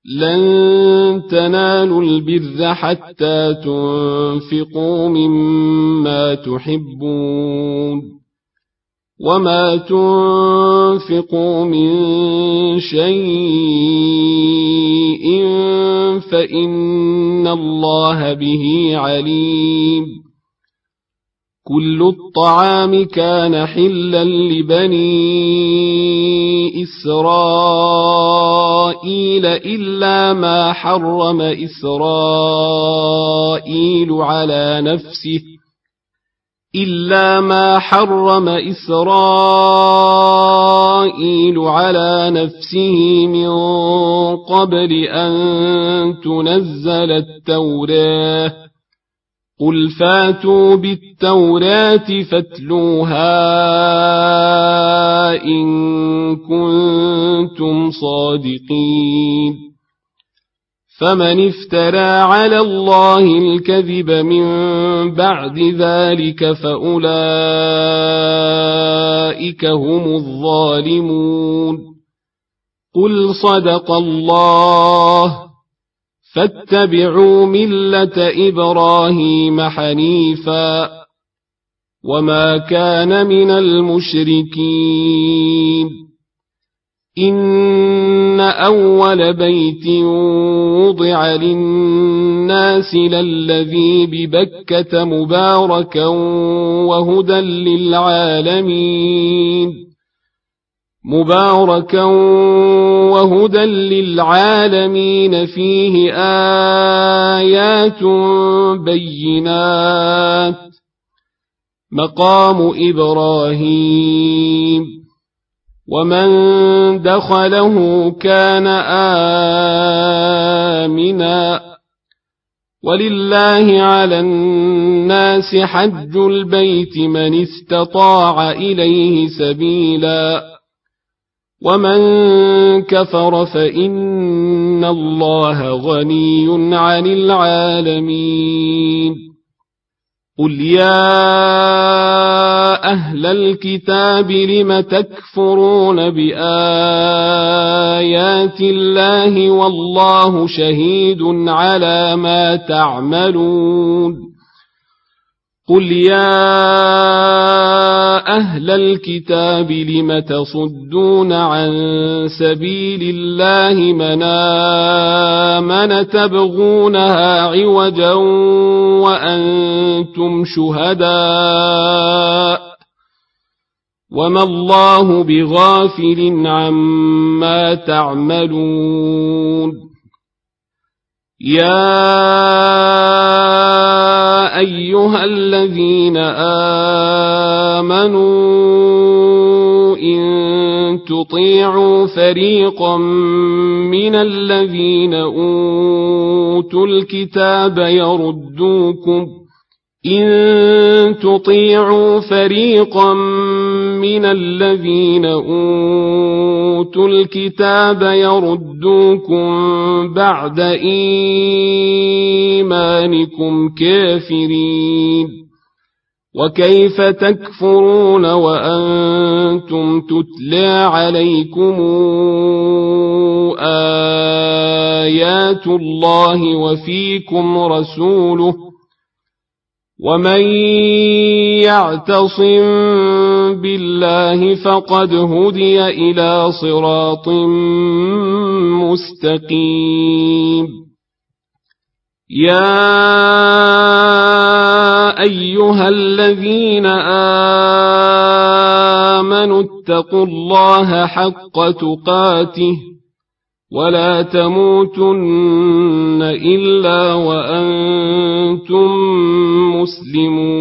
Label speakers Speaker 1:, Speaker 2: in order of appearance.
Speaker 1: لن تنالوا البر حتى تنفقوا مما تحبون وما تنفقوا من شيء فإن الله به عليم كل الطعام كان حلا لبني إسرائيل إلا ما حرم إسرائيل على نفسه من قبل أن تنزل التوراة قل فاتوا بالتوراة فاتلوها إن كنتم صادقين فمن افترى على الله الكذب من بعد ذلك فأولئك هم الظالمون قل صدق الله فاتبعوا ملة إبراهيم حنيفا وما كان من المشركين إن أول بيت وضع للناس للذي ببكة مباركا وهدى للعالمين فيه آيات بينات مقام إبراهيم ومن دخله كان آمنا ولله على الناس حج البيت من استطاع إليه سبيلا ومن كفر فإن الله غني عن العالمين قل يا أهل الكتاب لم تكفرون بآيات الله والله شهيد على ما تعملون قل يا أهل الكتاب لم تصدون عن سبيل الله من آمن تبغونها عوجا وأنتم شهداء وما الله بغافل عما تعملون يا أيها الذين آمنوا إن تطيعوا فريقا من الذين أوتوا الكتاب يردوكم بعد إيمانكم كافرين وكيف تكفرون وأنتم تتلى عليكم آيات الله وفيكم رسوله ومن يعتصم بالله فقد هدي إلى صراط مستقيم يا أيها الذين آمنوا اتقوا الله حق تقاته ولا تموتن إلا وأنتم مسلمون